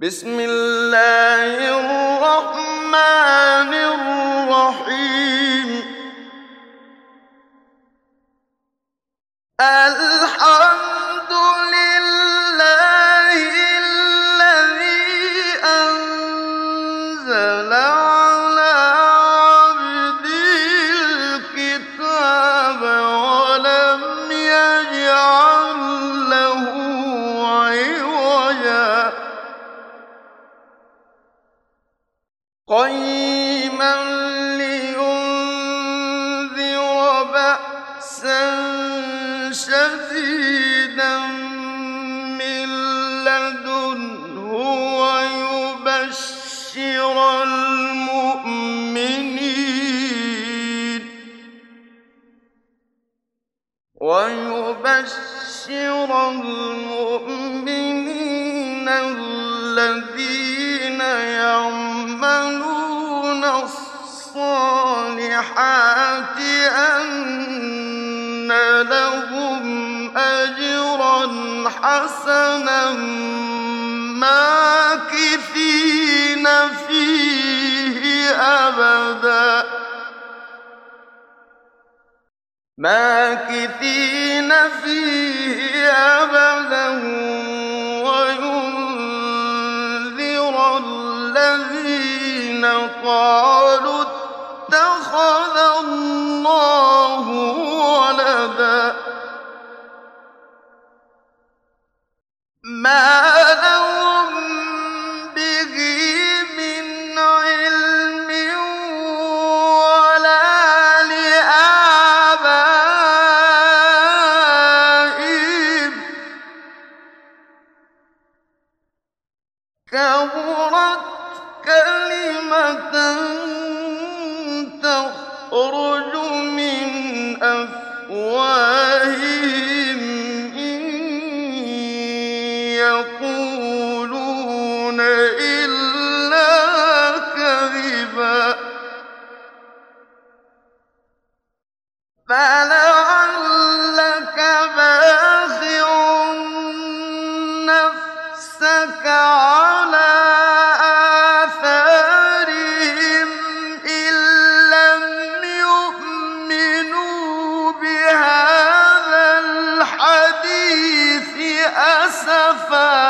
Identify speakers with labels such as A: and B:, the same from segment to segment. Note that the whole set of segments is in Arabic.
A: بسم الله الرحمن الرحيم الحمد لله الذي أنزل على عبده الكتاب ولم يجعل له عوجا قيما لينذر بأسا شديدا من لدنه ويبشر المؤمنين الذين يعملون الصالحات أن لهم أجرا حسنا ماكثين فيه أبدا وينذر الذين قالوا اتخذ الله ولدا ما لهم به من علم ولا لآبائهم كبرت كلمة تخرج من أفواههم إن يقولون إلا كذبا فلعلك باخع نفسك على آثارهم إن لم يؤمنوا بهذا الحديث أسفا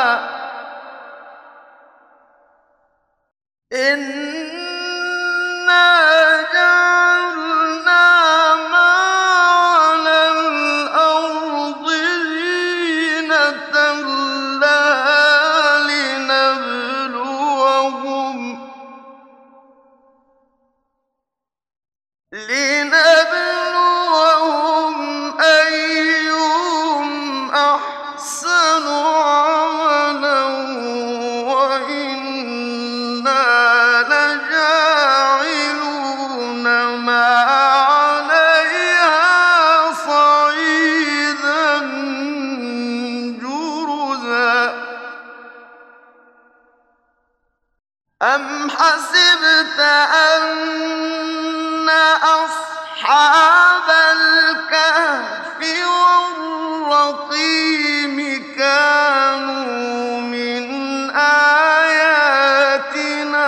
A: إنا جعلنا ما على الأرض زينة لها لنبلوهم أيهم أحسن عملا وإنا لجاعلون ما عليها صعيدا جرزا أم حسبت أن أصحاب الكهف والرقيم كانوا من آياتنا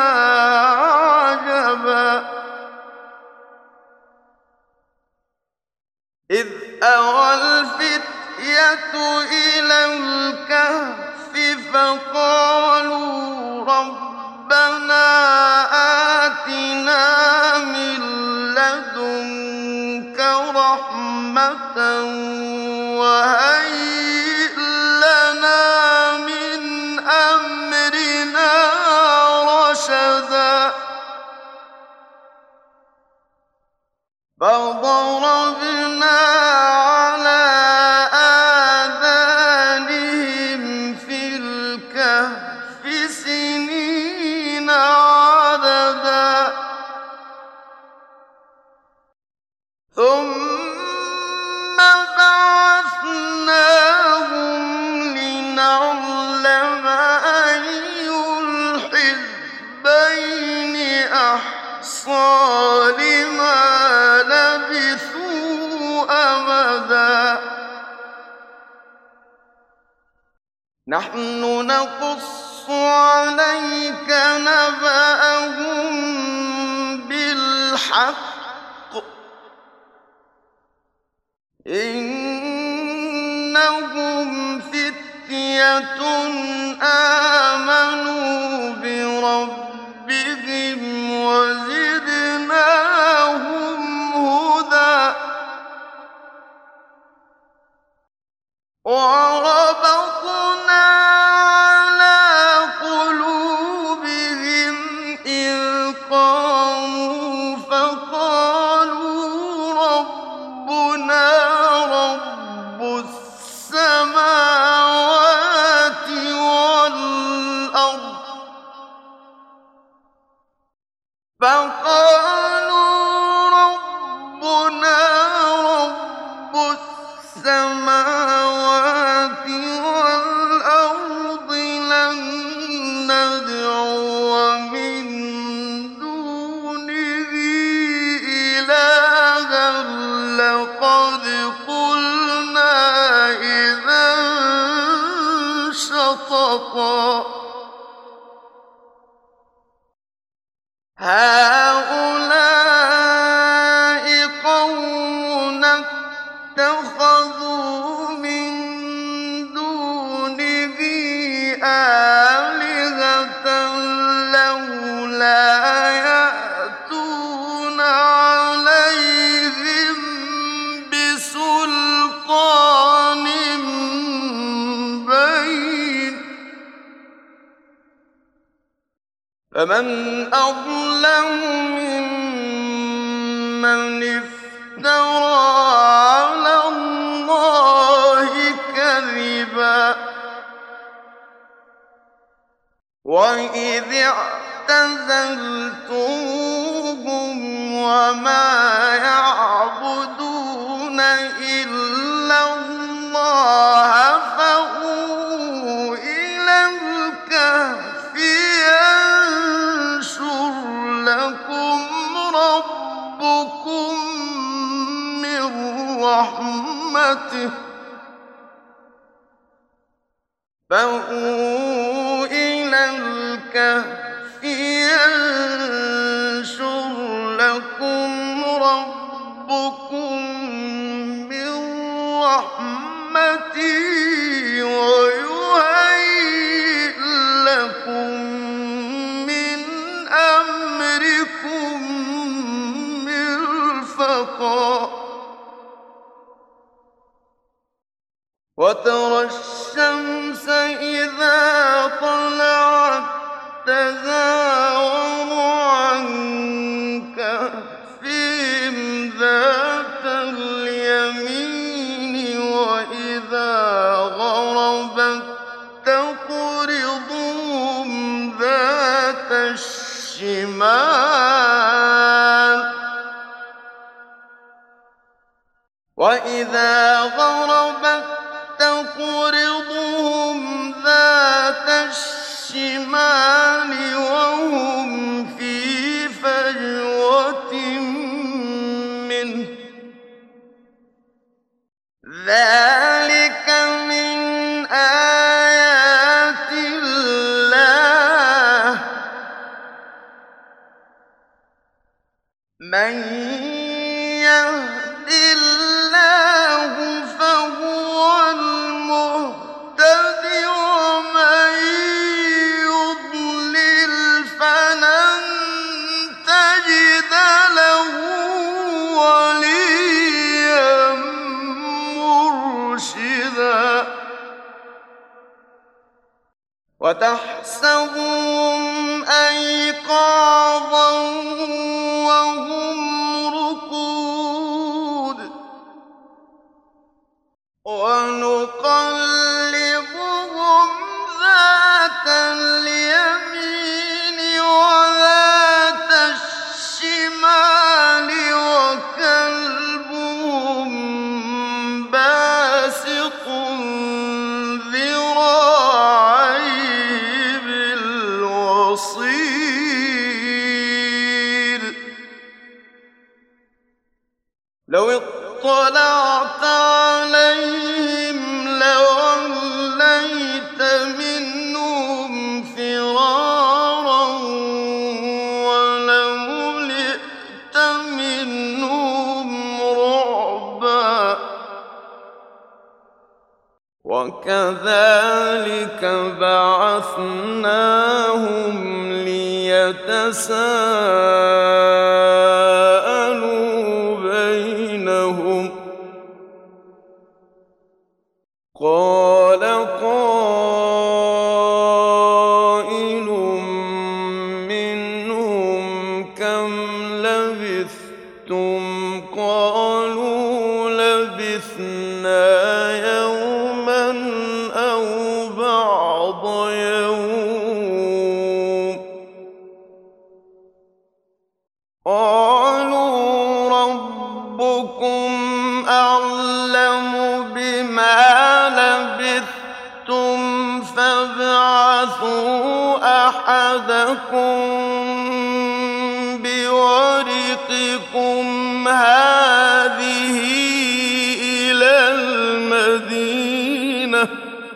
A: عجبا إذ أوى الفتية إلى الكهف فقالوا ربنا آتنا من لدنك رحمة وهيئ لنا من أمرنا رشدا فضربنا على آذانهم في الكهف سنين عددا ثم بعثناهم لنعلم أي الحزبين أحصى لما لبثوا أمدا نحن نقص عليك نبأهم بالحق إنهم فتية آمنوا بربهم وزدناهم هدى وربطنا على قلوبهم إذ قاموا فقالوا ربنا رب السماوات والأرض لن ندعو من دونه إلها لقد قلنا إذا شططا هؤلاء قوم اتخذوا من دونه آلهة لولا يأتون عليهم بسلطان بين فمن أظلم ممن افترى على الله كذبا وإذ اعتزلتموهم وما يعبدون إلا الله فأووا إلى الكهف ينشر لكم ربكم من رحمته فأووا إلى الكهف ينشر لكم ربكم من رحمته ويهيئ لكم من أمركم مرفقا وترى الشمس إذا طلعت تزاور عن كهفهم ذات اليمين وإذا غربت تقرضهم ذات الشمال وإذا غربت تقرضهم ذات الشمال وهم في فجوة منه ذلك من آيات الله من يهد الله فهو المهتد ومن يضلل فلن تجد له وليا مرشدا وتحسبهم أيقاظا وهم رقود ونقلبهم ذات اليمين وذات الشمال وكلبهم باسط ذراعيه بالوصيد لو اطلعت عليهم لوليت منهم فرارا فَبَعَثْنَاهُمْ لِيَتَسَاءَلُوا بَيْنَهُمْ ۚ قَالَ قَائِلٌ مِّنْهُمْ كَمْ لَبِثْتُمْ ۖ قَالُوا لَبِثْنَا يَوْمًا أَوْ بَعْضَ يَوْمٍ ۚ قَالُوا رَبُّكُمْ أَعْلَمُ بِمَا لَبِثْتُمْ فَابْعَثُوا أَحَدَكُم بِوَرِقِكُمْ هَٰذِهِ إِلَى الْمَدِينَةِ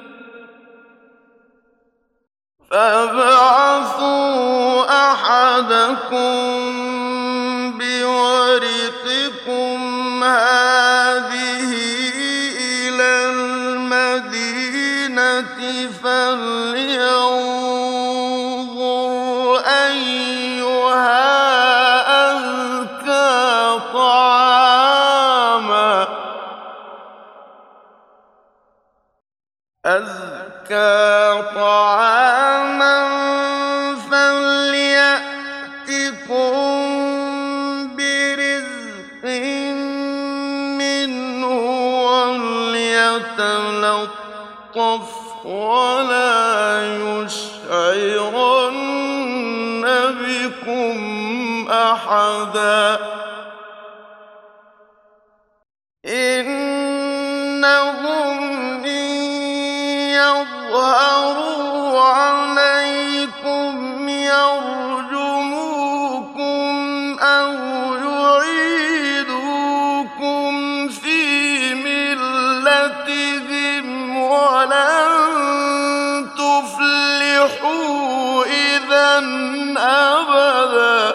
A: فَلْيَنظُرْ أَيُّهَا أَزْكَىٰ طَعَامًا فَلْيَأْتِكُم بِرِزْقٍ مِّنْهُ وَلْيَتَلَطَّفْ وَلَا يُشْعِرَنَّ بِكُمْ أَحَدًا إِنَّهُمْ إِن يَظْهَرُوا عَلَيْكُمْ يَرْجُمُوكُمْ أَوْ يُعِيدُوكُمْ فِي مِلَّتِهِمْ وَلَن تُفْلِحُوا إِذًا أَبَدًا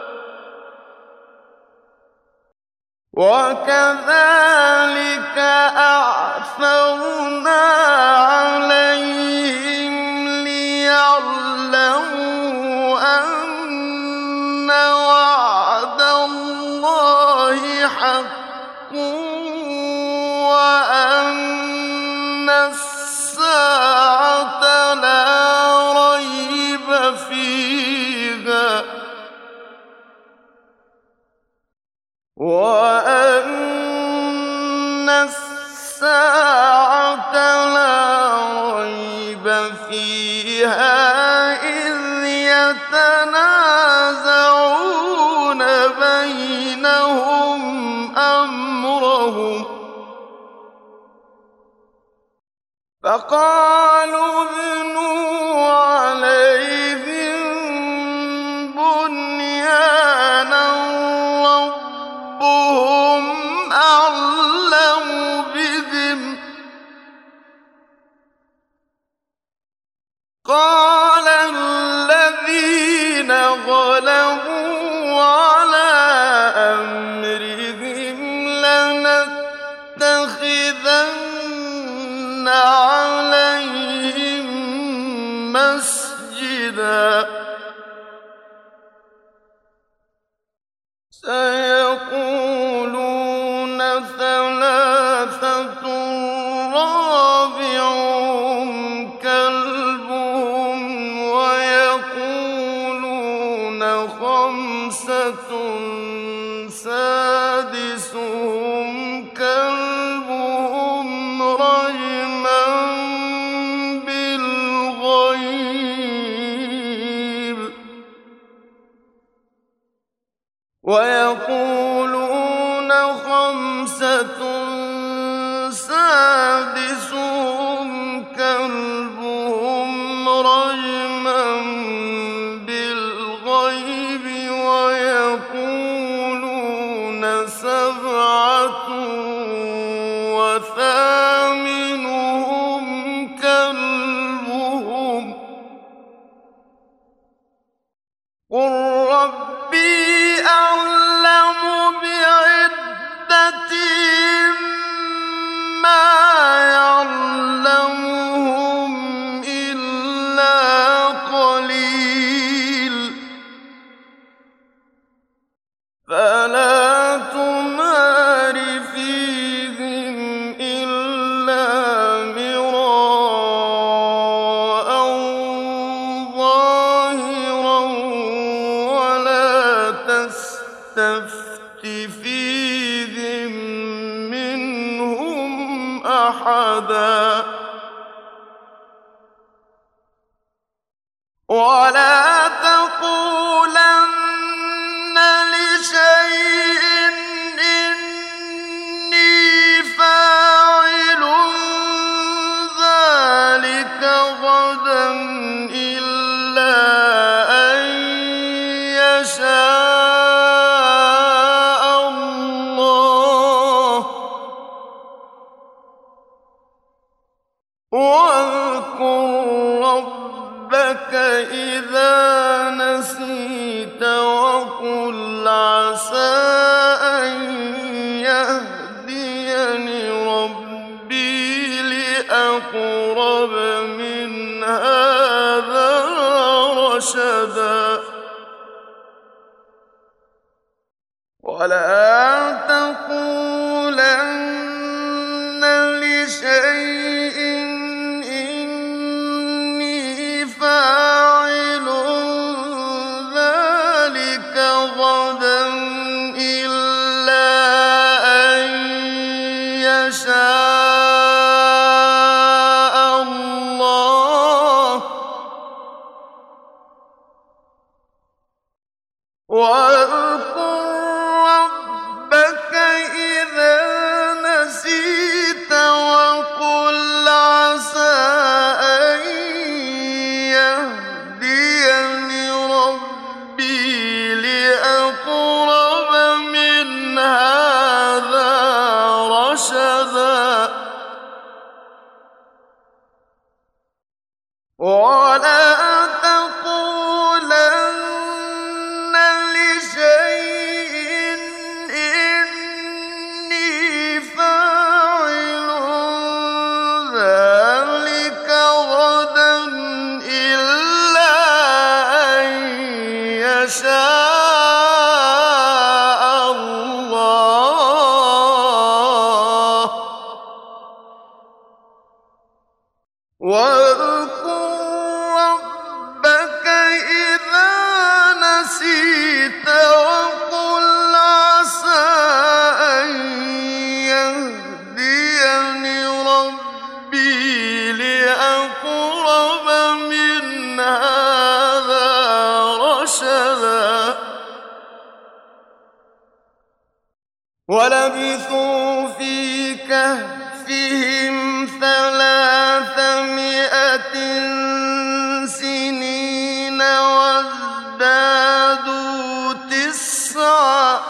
A: وَكَذَٰلِكَ أَعْثَرْنَا عَلَيْهِمْ لِيَعْلَمُوا أَنَّ وَعْدَ اللَّهِ حَقٌّ وَأَنَّ السَّاعَةَ لَا رَيْبَ فِيهَا إِذْ يَتَنَازَعُونَ بَيْنَهُمْ أَمْرَهُمْ فَقَالُوا ابْنُوا عَلَيْهِم بُنْيَانًا رَّبُّهُمْ أَعْلَمُ بِهِمْ ۚ قَالَ الَّذِينَ غَلَبُوا عَلَىٰ أَمْرِهِمْ لَنَتَّخِذَنَّ عَلَيْهِم مَّسْجِدًا سَيَقُولُونَ ثَلَاثَةٌ رَّابِعُهُمْ كَلْبُهُمْ وَيَقُولُونَ خَمْسَةٌ سَادِسُهُمْ كَلْبُهُمْ رَجْمًا بِالْغَيْبِ وَيَقُولُونَ خَمْسَةٌ سَادِسُهُمْ كَلْبُهُمْ رَجْمًا بِالْغَيْبِ وَيَقُولُونَ سَبْعَةٌ وَثَامِنُهُمْ كَلْبُهُمْ ۚ قُل رَّبِّي أَعْلَمُ بِعِدَّتِهِم مَّا يَعْلَمُونَ أحدا ولا تقولن لشيء إني فاعل ذلك غدا إلا أن يشاء الله واذكر ربك إذا نسيت وقل عسى أن يهديني ربي لأقرب من هذا رشدا ولا تقولن لشيء إني فاعل ذلك غدا إلا أن يشاء الله واذكر ربك إذا نسيت وقل عسى أن يهديني ربي لأقرب من هذا رشدا ولا تقولن لشيء إني فاعل ذلك غدا إلا أن يشاء الله واذكر ربك إذا نسيت وقل عسى أن يهديني ربي لأقرب من هذا رشدا ولبثوا في كهفهم 300 سنين وازدادوا 9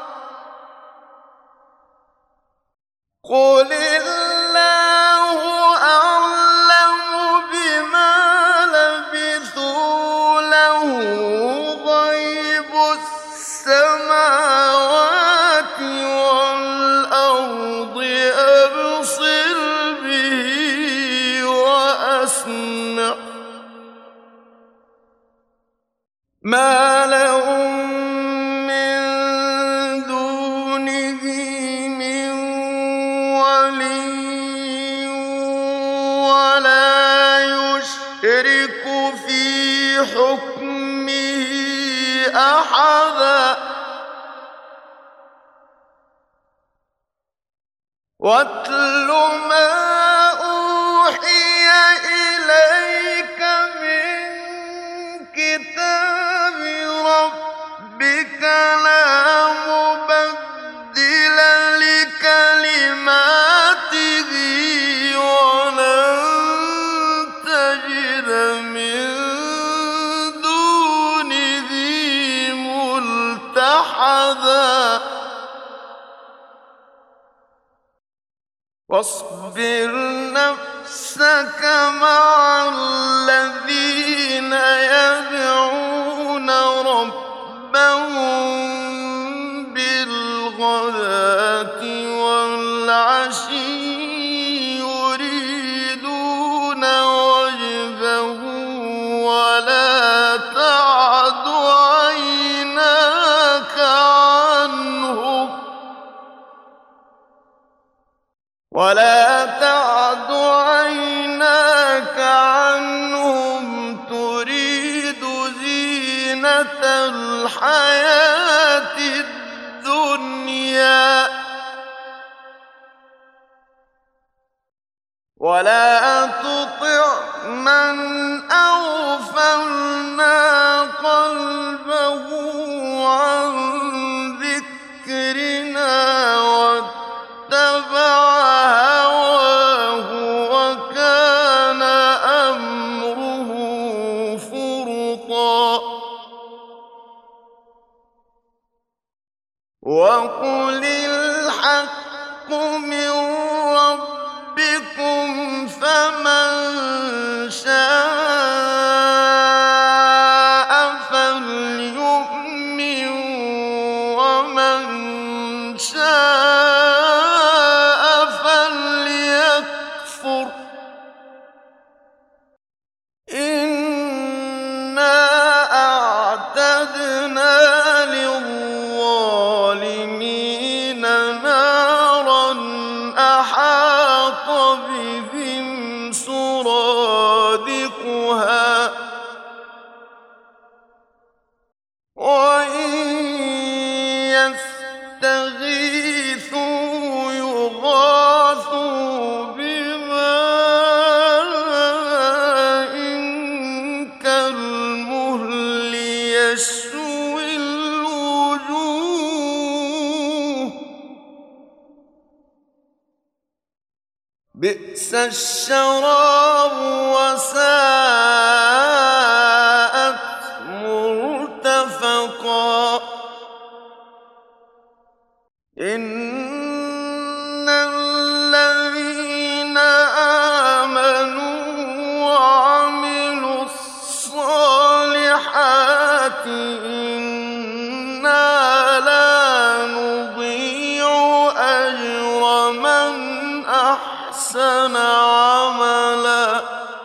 A: قل الله أعلم بما لبثوا له غيب السماوات والأرض أبصر به وأسمع ما لهم من دونه من ولي ولا يشرك في حكمه أحدا واتل ما أوحي إليك من كتاب ربك لا مبدل لكلماته ولن تجد من دونه ملتحدا واصبر نفسك مع الذين يدعون ربهم بالغداة والعشي يريدون وجهه ولا تعد عيناك عنهم تريد زينة الحياة الدنيا ولا تطع من أغفلنا قلبه عن ذكرنا واتبع هواه وكان أمره فرطا وقل الحق من ربكم فمن شاء فليؤمن ومن شاء فليكفر إنا أعتدنا للظالمين نارا أحاط بهم سرادقها وإن يستغيثوا يغاثوا بماء كالمهل يشوي الوجوه بئس الشراب وساءت مرتفقا إن الذين آمنوا وعملوا الصالحات إنا لا نضيع أجر من أحسن عملا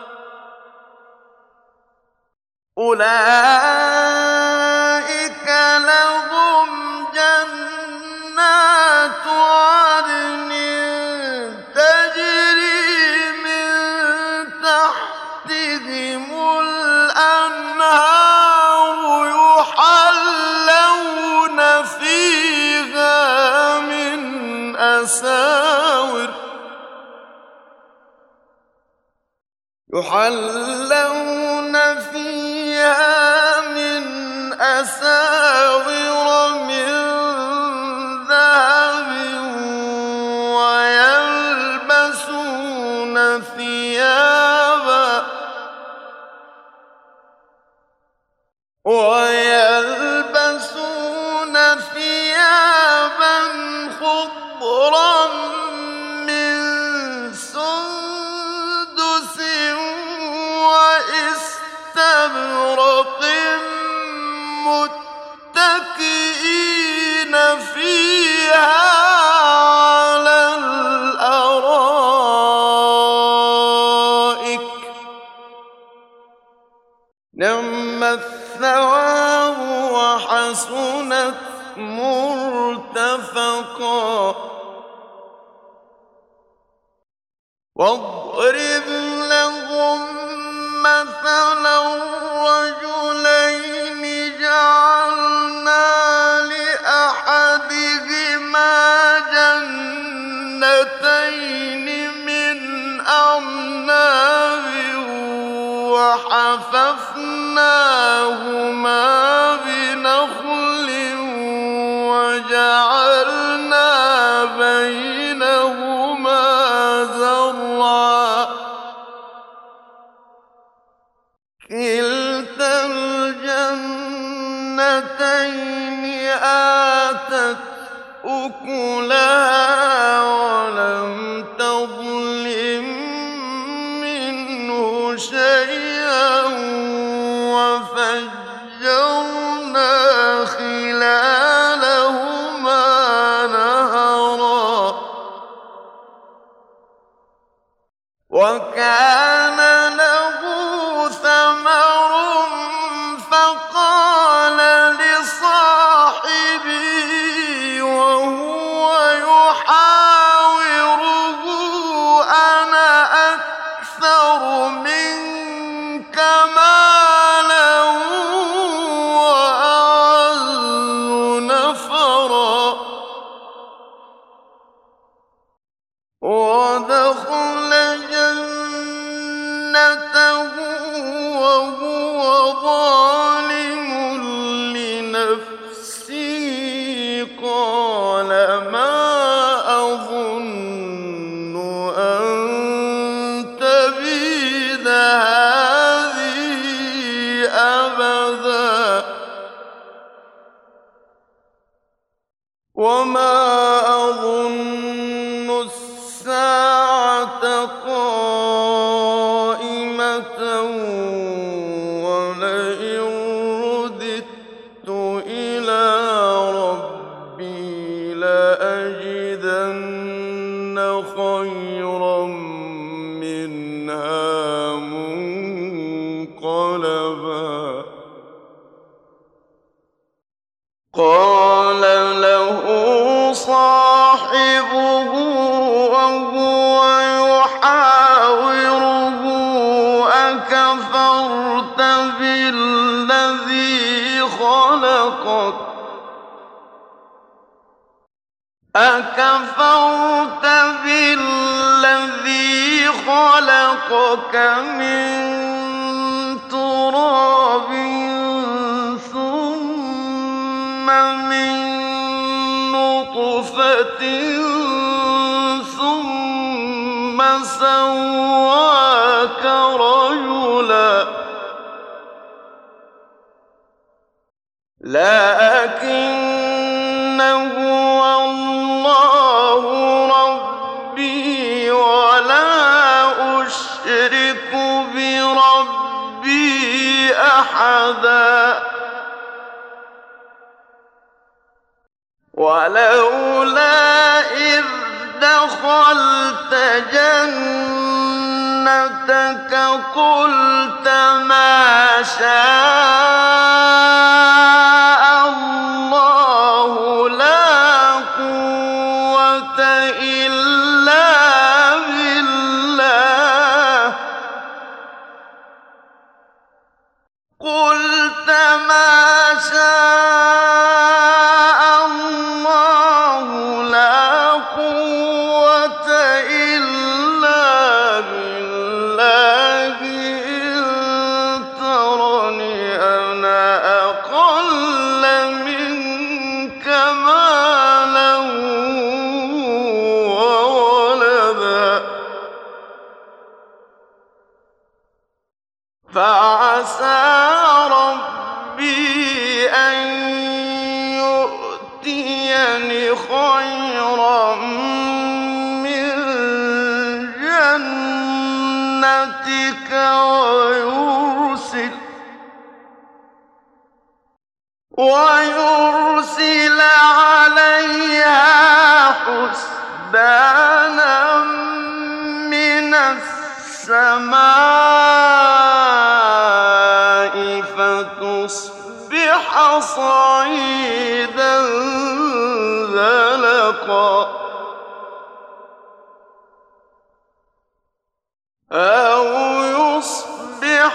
A: أولئك لهم جنات عدن تجري من تحتهم الأنهار يحلون فيها من أساور من ذهب ويلبسون ثيابا خضرا من سندس واستبرق متكئين فيها على الأرائك نعم الثواب وحسنت مرتفقا واضرب لهم مثلا رجلين جعلنا لأحدهما جنتين من أعناب وحففناهما بنخل وجعلنا بينهما زرعا كلتا الجنتين آتت أكلها ولم تظلم منه شيئا وفجرنا خلالهما نهرا وكان له ثمر فقال لصاحبه وهو يحاوره أنا أكثر منك مالا وما أظن الساعة قائمة ولئن رددت إلى ربي لأجدن خيرا منها منقلبا قال له صاحبه وهو يحاوره أكفرت بالذي خلقك من تراب ثم من نطفة ثم سواك رجلا لكن هو الله ربي ولا أشرك بربي أحدا ولولا إذ دخلت جنتك قلت ما شاء الله لا قوة إلا بالله قلت ما شاء الله لا قوة إلا بالله إن ترني أنا أقل منك مالا وولدا فعسى ربي أن يؤتيني خيرا من جنتك ويرسل عليها حسبانا من السماء فتصبح صعيدا زلقا أو يصبح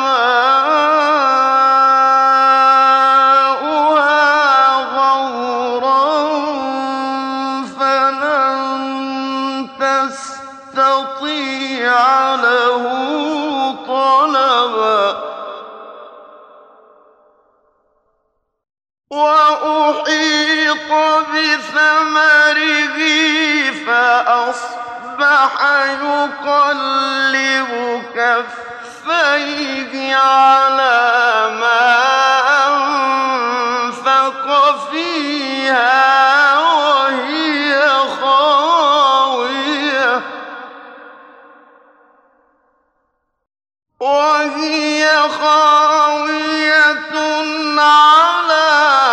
A: ماؤها غورا فلن تستطيع له طلبا وأحيط بثمره فأصبح يقلب كفيه على ما أنفق فيها وهي خاوية على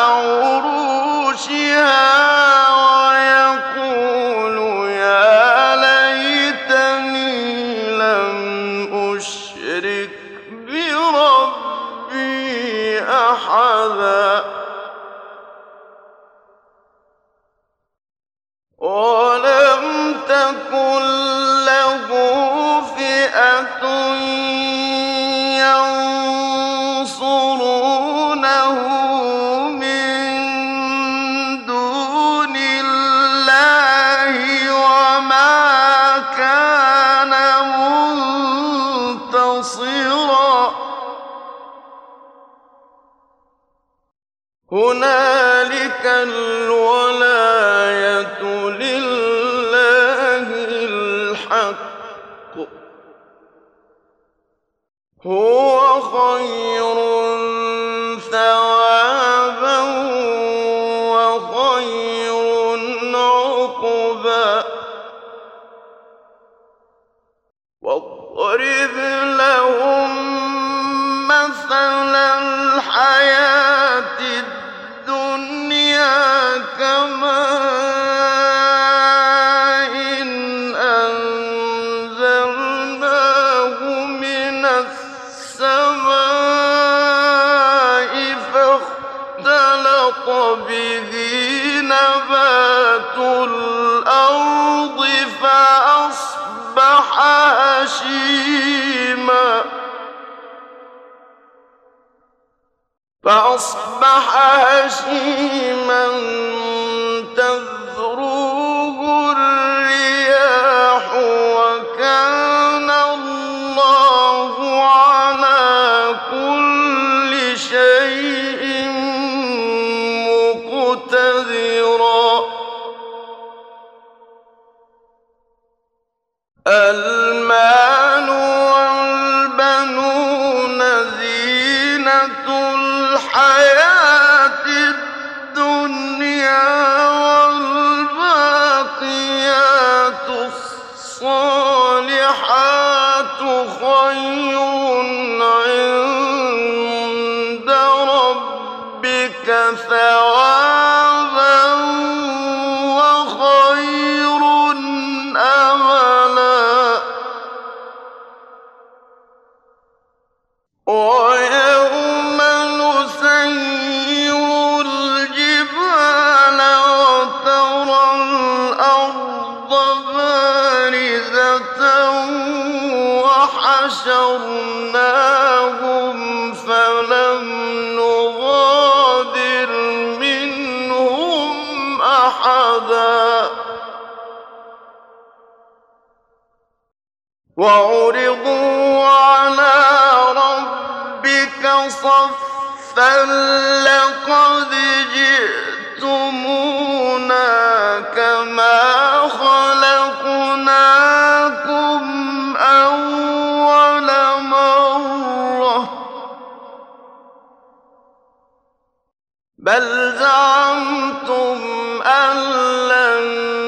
A: عروشها ويقول يا ليتني لم أشرك بربي أحدا ولم تكن له فئة ينصرونه من دون الله وما كان منتصرا هنالك الولاية لله الحق هو خير ثوابا وخير الدنيا كماء أنزلناه من السماء فاختلط به نبات الأرض فأصبح هشيما تذروه الرياح وكان الله على كل شيء مقتدرا المال والبنون زينة الحياة الدنيا والباقيات الصالحات خير عند ربك ثوابا وخير أملا ويوم نسير الجبال وترى الأرض بارزة وحشرناهم فلم نغادر منهم أحدا وعرضوا على ربك صفا لقد جئتمونا كما خلقناكم أول مرة بل زعمتم أن لن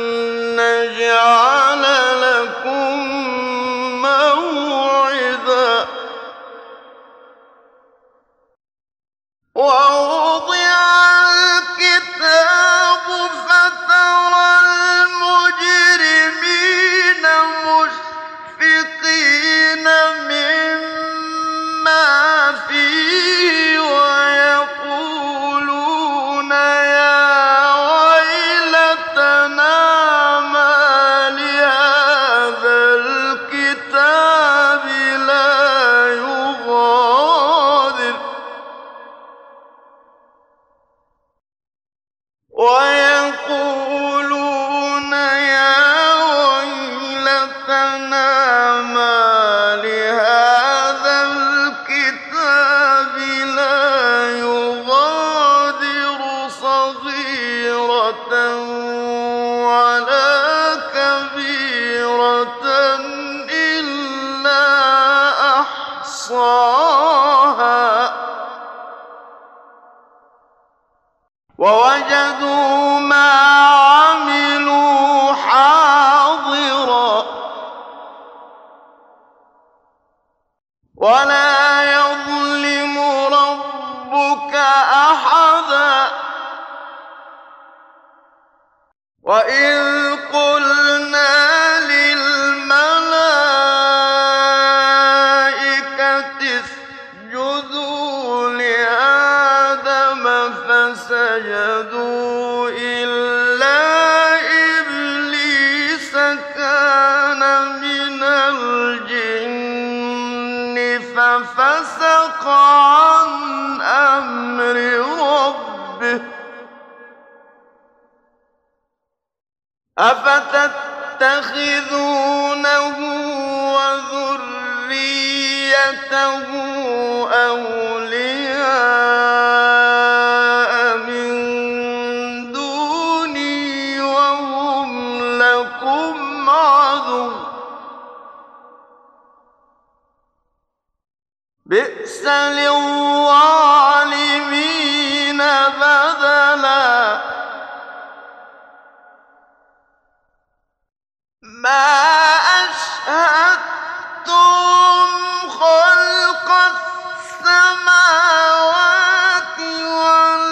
A: نجعل لكم موعدا ووضع الكتاب فترى المجرمين مشفقين مما فيه ويقولون يا ويلتنا ما لهذا الكتاب لا يغادر ويقولون يا ويلتنا ما لهذا الكتاب لا يغادر صغيرة ولا كبيرة إلا أحصاها ووجدوا ما عملوا حاضرا ولا يظلم ربك أحدا وإذ قلنا للملائكة اسجدوا لآدم فسجدوا إلا إبليس كان من الجن ففسق عن أمر ربه أفتتخذونه وذريته أولياء من دوني وهم لكم عدو بئس للظالمين بدلا ما أشهدتم خلق السماوات والأرض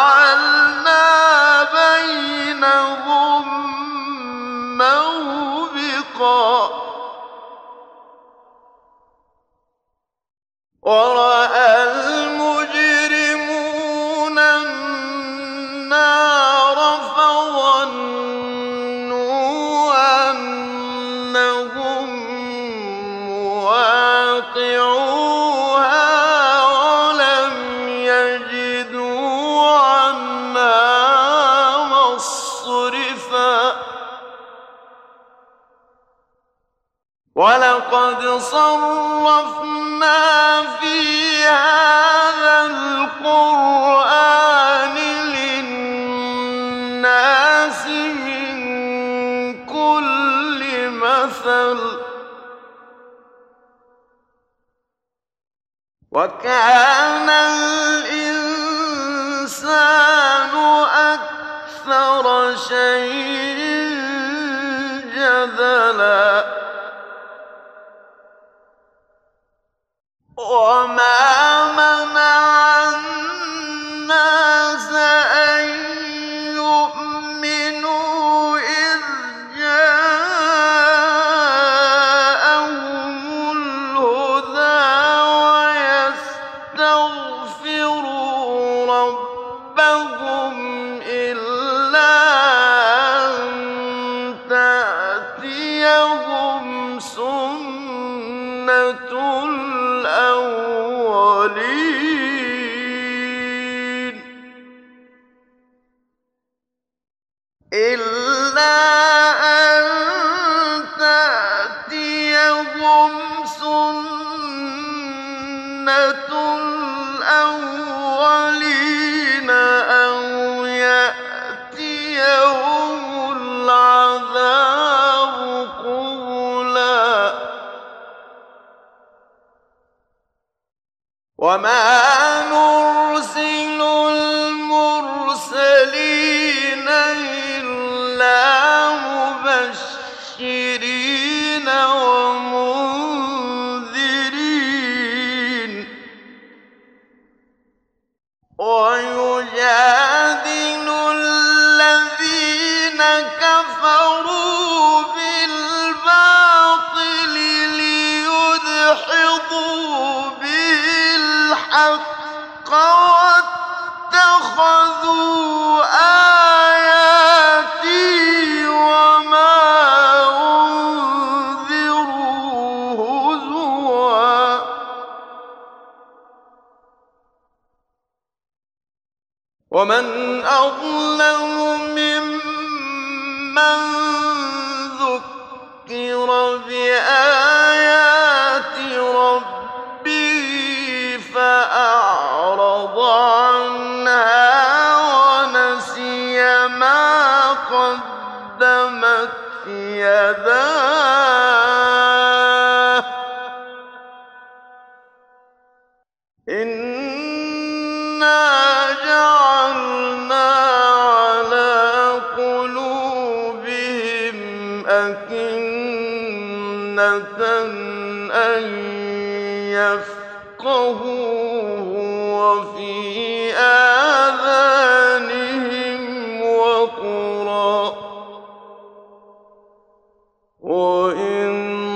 A: بينهم موبقا ورأى المجرمون النار فظنوا أنهم مواقعوها ولم يجدوا عنها مصرفا ولقد صرفنا في هذا القرآن للناس من كل مثل وكان الإنسان أكثر شيء جدلا وما منع الناس أن يؤمنوا إذ جاءهم الهدى ويستغفروا ربهم إلا أن تأتيهم سنة الأولين إلا أن تأتيهم سنة الأولين أو يأتيهم العذاب قبلا وما نرسل المرسلين إلا مبشرين ومنذرين ويجادل الذين كفروا بالباطل ليدحضوا به الحق واتخذوا آياتي وما أنذروا هزوا ومن أظلم ممن ذكر بآيات ربه فأعرض عنها ونسي ما قدمت يداه إنا جعلنا على قلوبهم أكنة أن يفقهوه وفي آذانهم وقرا وإن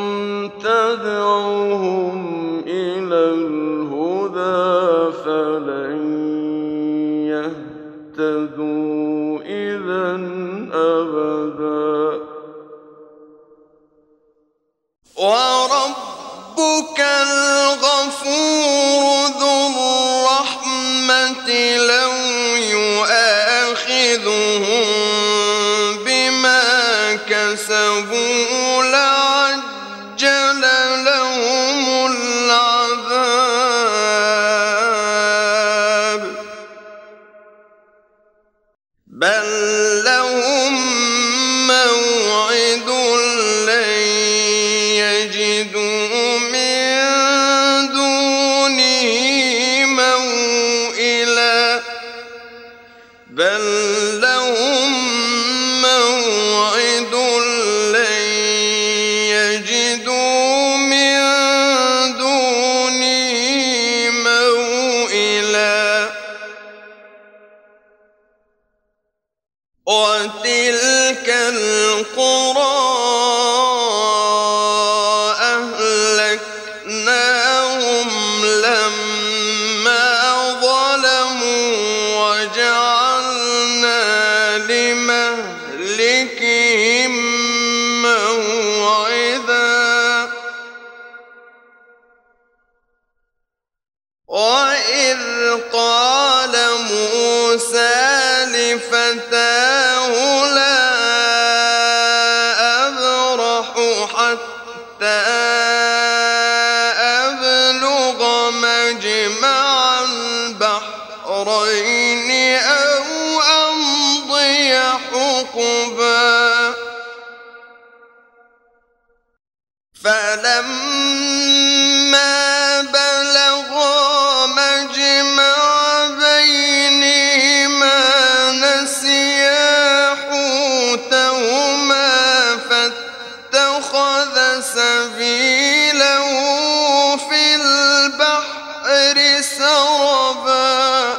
A: تدعوهم إلى الهدى فلن يهتدوا إذا أبدا وربك الغفور ذو الرحمة لو يؤاخذهم بما كسبوا لعجل لهم العذاب بل لهم موعد لن يجدوا من دونه موئلا بل لهم موعد لن يجدوا من دونه موئلا وتلك القرى أهلكناهم لما ظلموا وجعلنا لمهلكهم موعدا وإذ قال موسى لفتاه لا أبرح حتى أبلغ مجمع البحرين أو أمضي حقبا فلما بلغا مجمع بينهما نسيا حوتهما فاتخذ سبيله في البحر سربا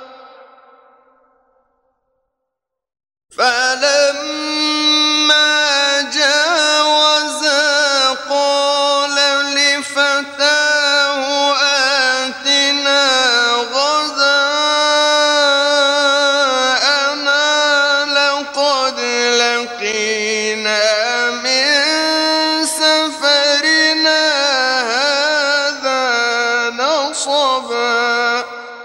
A: فلما جاوزا قال لفتاه آتنا غداءنا لقد لقينا من سفرنا هذا نصبا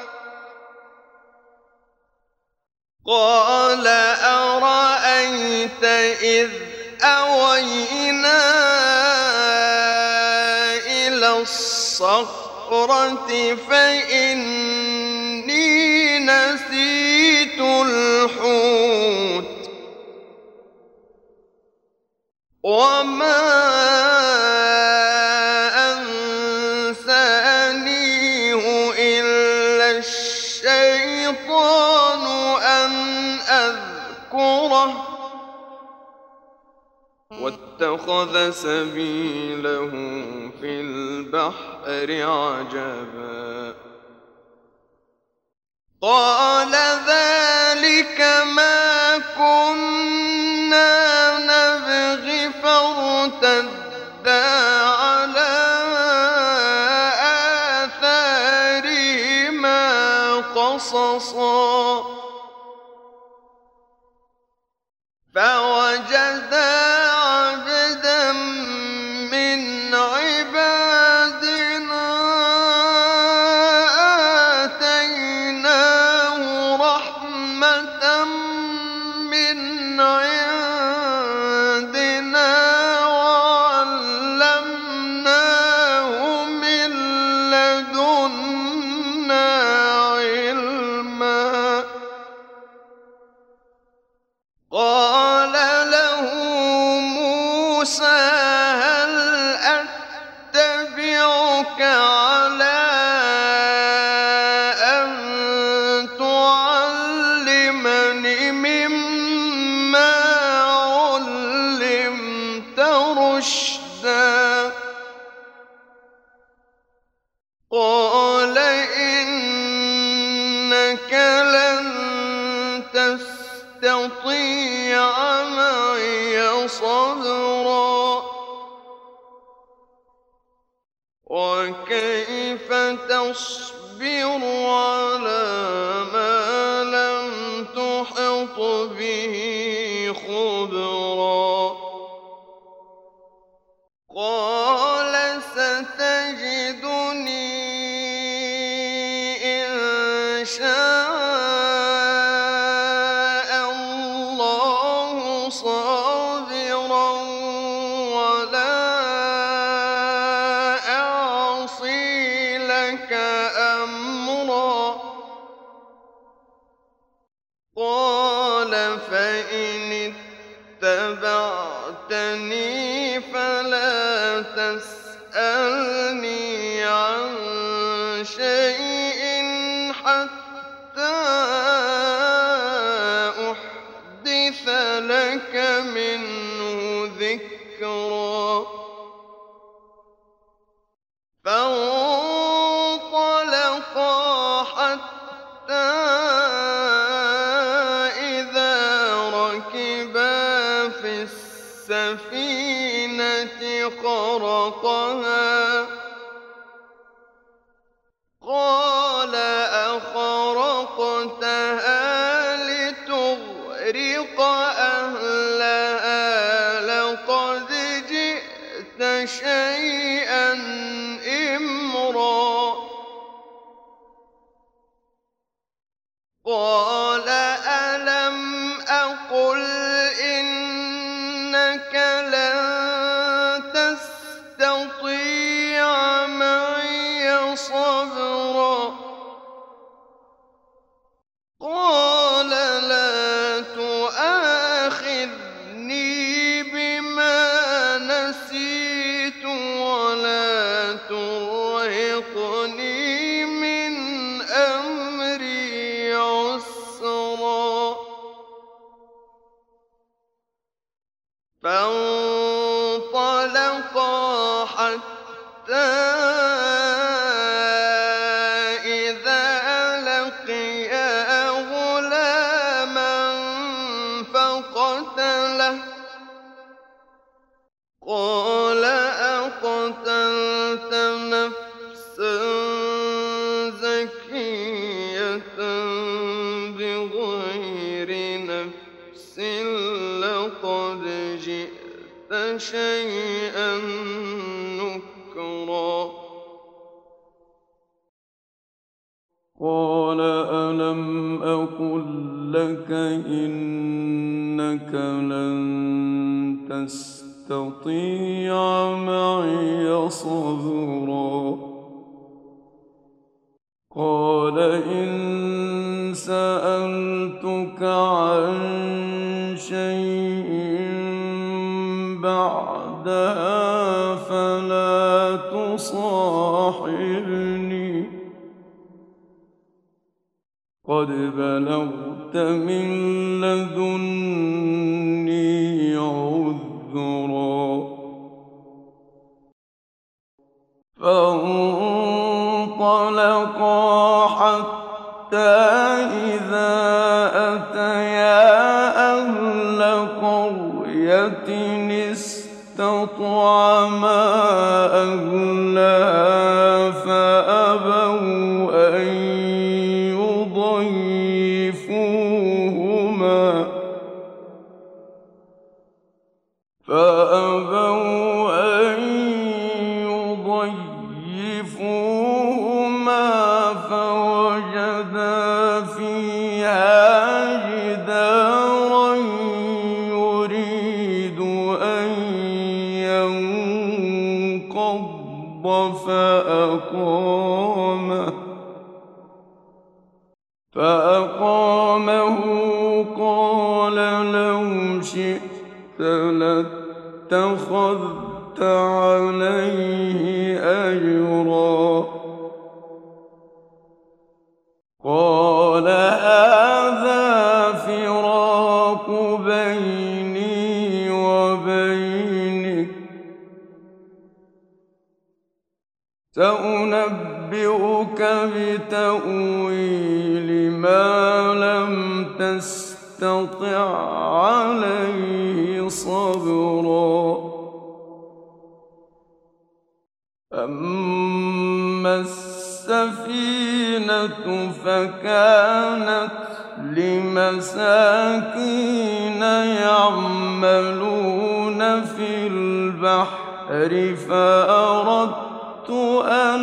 A: قال أرأيت إذ أوينا إلى الصخرة فإني نسيت الحوت وما أنسانيه إلا الشيطان أن أذكره واتخذ سبيله في البحر عجبا قال ذلك ما كنا نبغي فارتدا على آثارهما قصصا فوجدا عبدا من عبادنا آتيناه رحمة من عندنا وعلمناه من لدنا علما قال له موسى هل أتبعك على أن تعلمني مما علمت رشدا قال إنك لن تستطيع معي صبرا وكيف تصبر على ما لم تحط به خبرا قال ستجدني إن شاء الله صابرا ولا أعصي لك أمرا قال فإن اتبعتني فلا تسألني عن شيء حتى أحدث لك منه ذكرا فانطلقا حتى إذا السفينة خرقها قال أخرقتها لتغرق أهلها لقد جئت شيئا إمرا قال ألم أقل إنك لن تستطيع معي صبرا قال لا تؤاخذني بما نسيت ولا ترهقني من أمري عسرا فانطلقا حتى إذا لقيا غلاما فقتله قال أقتلت نفسا زكية بغير نفس لقد جئت شيئا نكرا
B: قال ألم أقل لك إنك لن تستطيع معي صبرا قال إن سألتك عن شيء بعدها فلا تصاحبني قد بلغت من لدني عذرا فانطلقا حتى إذا أتيا أهل قرية استطعما أهلها فأبوا أن يضيفوهما فوجدا فيها جدارا يريد أن ينقض فأقامه قال لو شئت لاتخذت عليه أجرا قال هذا فراق بيني وبينك سأنبئك بتأويل ما لم تستطع عليه صبرا أما السفينة فكانت لمساكين يعملون في البحر فأردت أن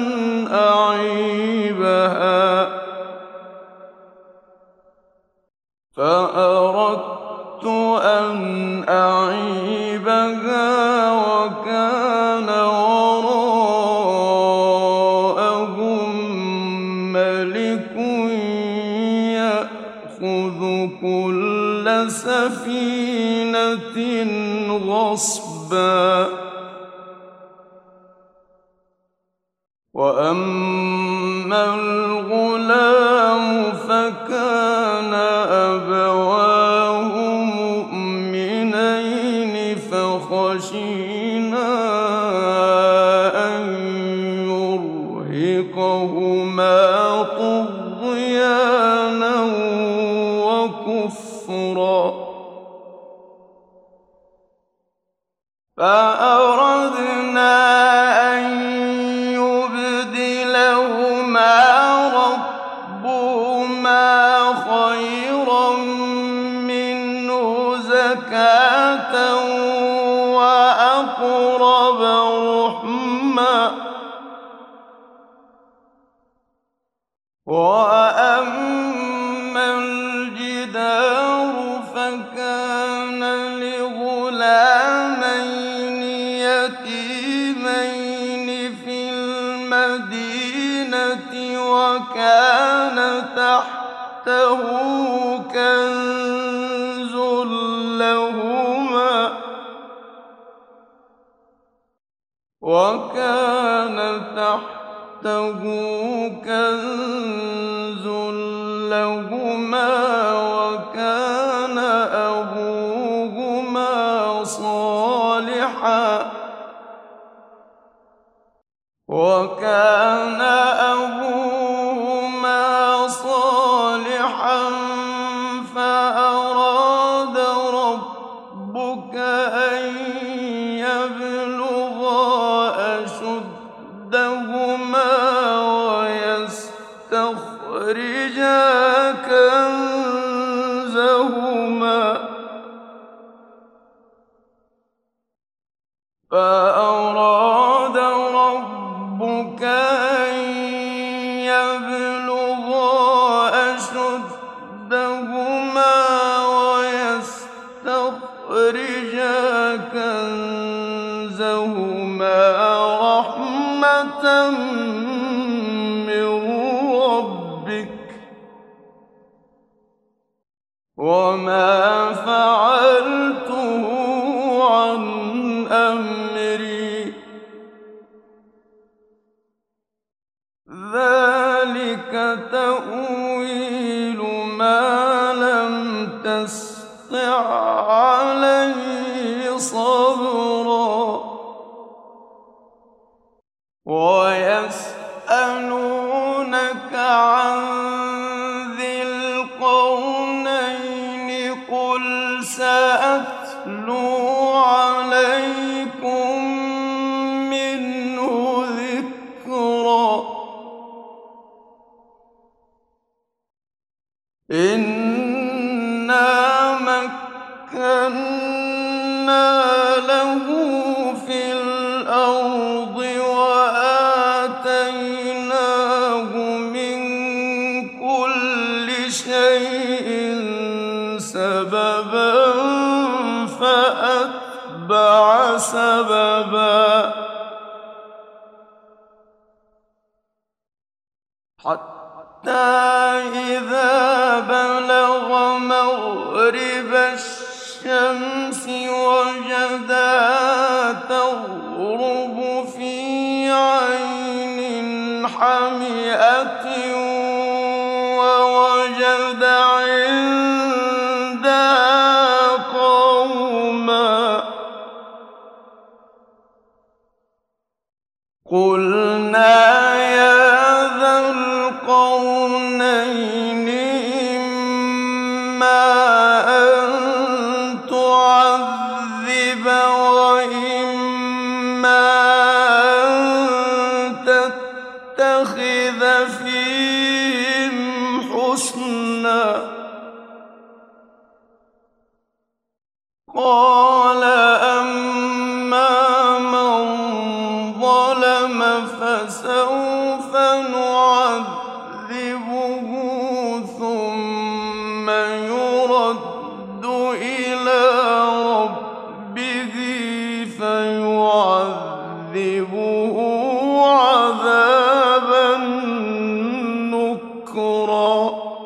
B: أعيبها وكان وراءهم ملك يأخذ كل سفينة غصبا وأما الغلام فكان أبواه مؤمنين فخشينا أن يرهقهما طغيانا وكفرا فأردنا أن يبدلهما ربهما خيرا منه زكاة وأقرب رحما وأما الجدار فكان لغلامين يتيمين في المدينة وكان تحته كنز لهما وكان أبوهما صالحا فأراد ربك أن يبلغا أشدهما ويستخرجا كنزهما رحمة من ربك وما فعلته عن أمري ذلك تأويل ما لم تسطع عليه صبرا ويسألونك عن ذي القرنين قل سأتلو عليكم منه ذكرا إنا مكنا له في الأرض وآتيناه من كل شيء سببا فأتبع سببا حتى إذا بلغ مغرب الشمس وجدها تغرب في عين حمئة ووجد عندها قوما قلنا يا ذا القرنين إما أن تعذب وإما أن تتخذ فيهم حسنا قال أما من ظلم فسوف نعذبه ثم يرد إلى ربه فيعذبه عذابا نكرا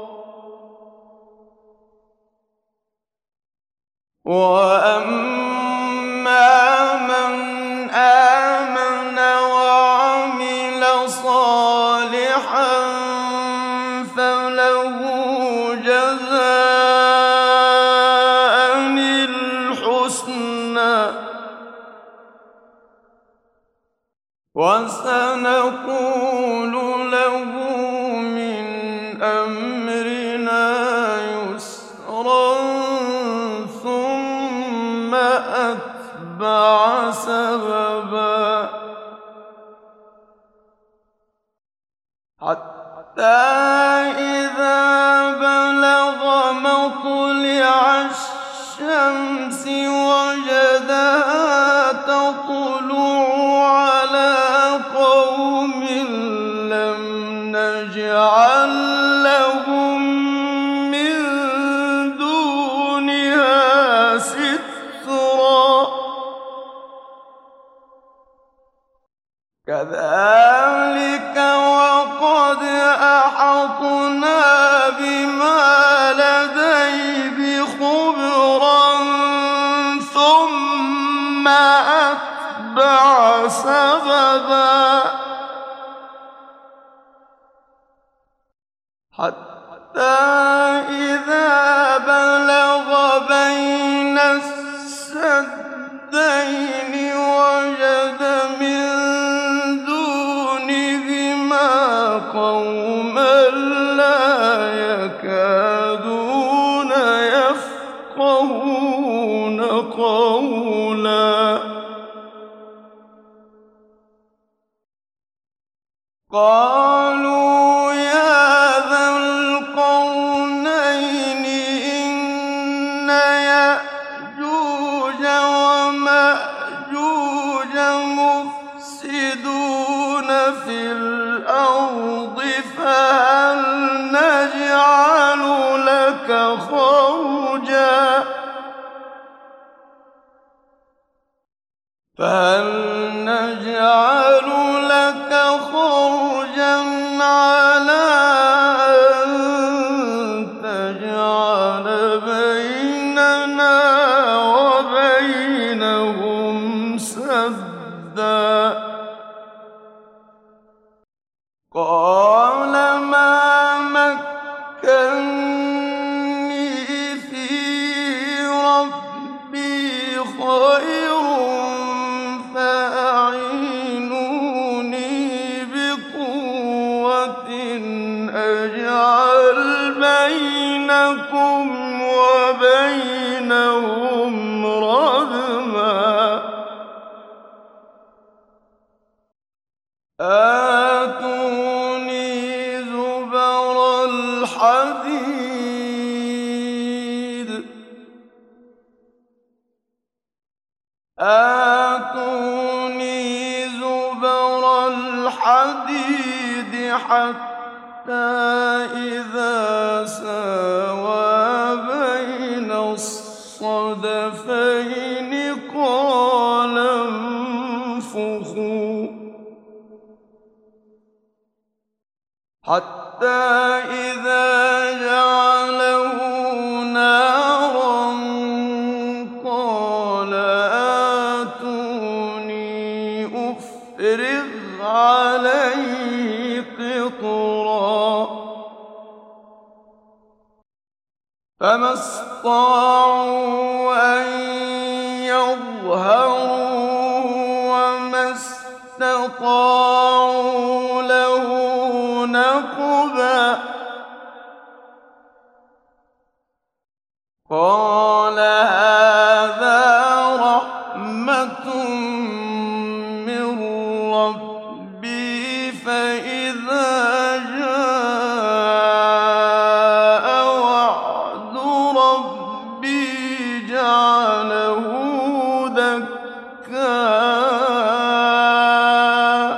B: وأما من آمن وعمل صالحا فله جزاء الحسنى وسنقول له من أمرنا يسرا ثم أتبع فأتبع سببا حتى إذا بلغ مطلع الشمس وجدها تطلع على قوم لم نجعل لهم من دونها سترا كذلك وقد أحطنا بما لديه خبرا ثم أتبع سببا حتى إذا بلغ بين السدين وجد من دونهما قوما لا يكادون يفقهون قولا قالوا يا ذا القرنين إن يأجوج ومأجوج مفسدون في الأرض فهل نجعل لك خرجا على أن تجعل بيننا وبينهم سدا قال ما مكني في ربي خير فأعينوني بقوة أجعل بينكم وبينهم ردما آتوني زبر الحديد حتى إذا ساوى بين الصدفين قال انفخوا حتى إذا جعله نارا قال آتوني أفرغ عليه قطرا فما استطاعوا أن يظهروه وما استطاعوا له نقبا قال هذا رحمة من ربي فإذا جاء وعد ربي جعله دكا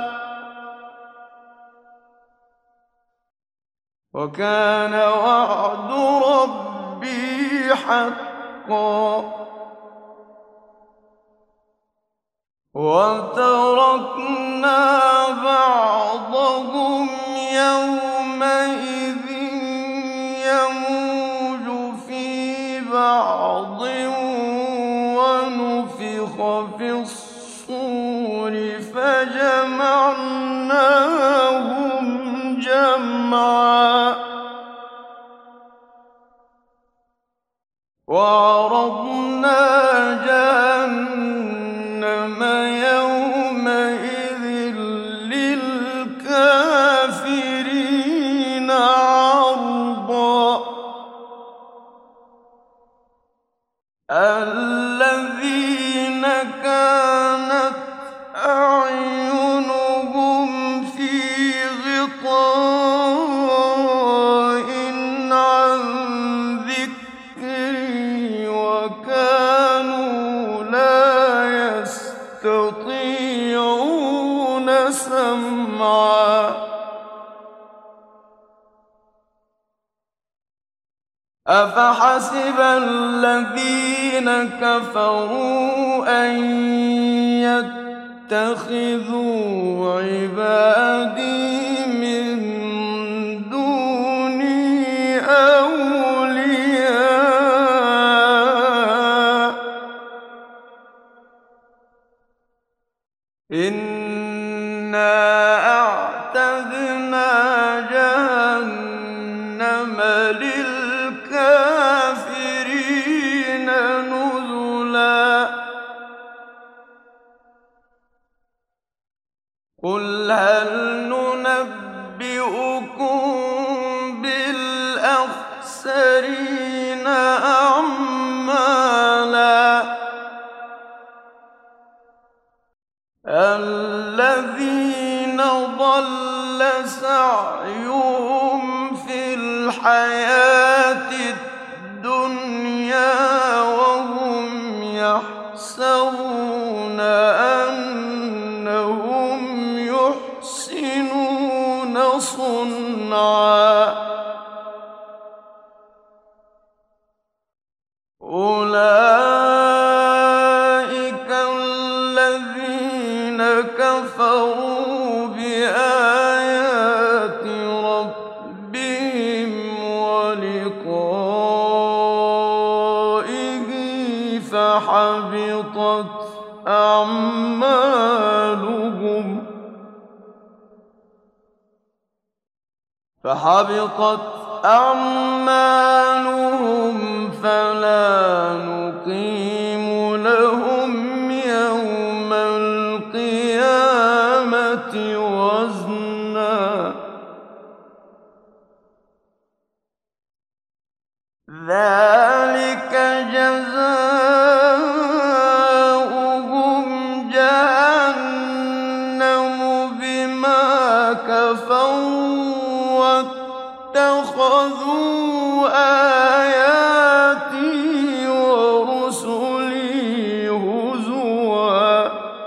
B: وكان وعد ربي حقا وتركنا بعضهم يومئذ يموج في بعض ونفخ في الصور فجمعناهم جمعا وعرضنا جهنم يومئذ للكافرين عرضا الذين كفروا أفحسب الذين كفروا أن يتخذوا عبادي من دوني أولياء إنا أعتدنا جهنم للكافرين نزلا قل هل ننبئكم بالأخسرين أعمالا الذين ضل سعيهم في الحياة الدنيا وهم يحسبون أنهم يحسنون صنعا أولئك الذين كفروا بآيات ربهم ولقائه فحبطت أعمالهم فلا نقيم لهم يوم القيامة وزنا ذلك جزاؤهم جهنم بما كفروا واتخذوا آياتي ورسلي هزوا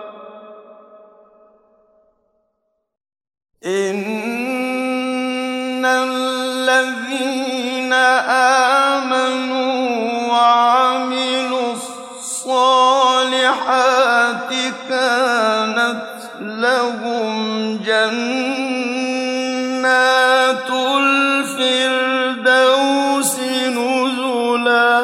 B: إن الذين آمنوا وعملوا الصالحات كانت لهم جنات الفردوس نزلا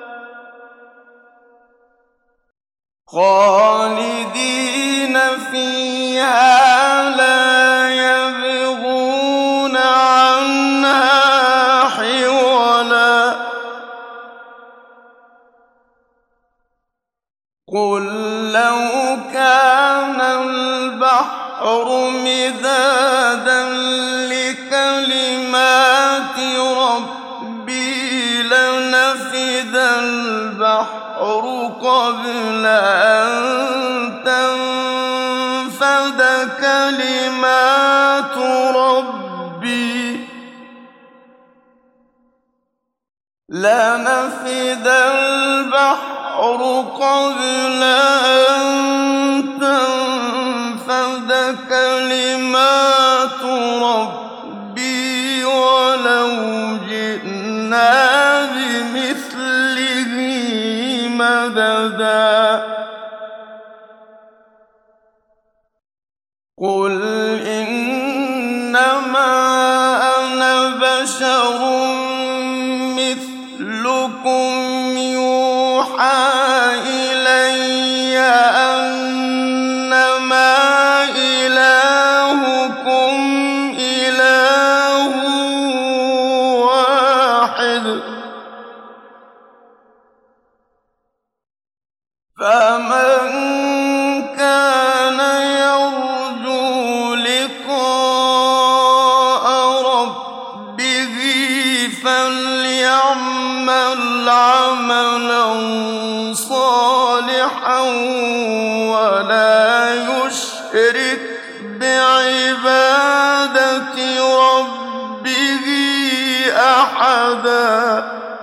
B: خالدين فيها لا يبغون عنها حولا قل لو كان البحر مدادا لكلمات ربي لنفد البحر قبل أن تنفد كلمات ربي لنفد البحر قبل أن تنفد كلمات ربي ولو جئنا بمثله مددا قل إنما أنا بشر مثلكم يوحى إلي أنما إلهكم إله واحد فمن كان يرجو لقاء ربه فليعمل عملا صالحا ولا يشرك بعبادة ربه أحدا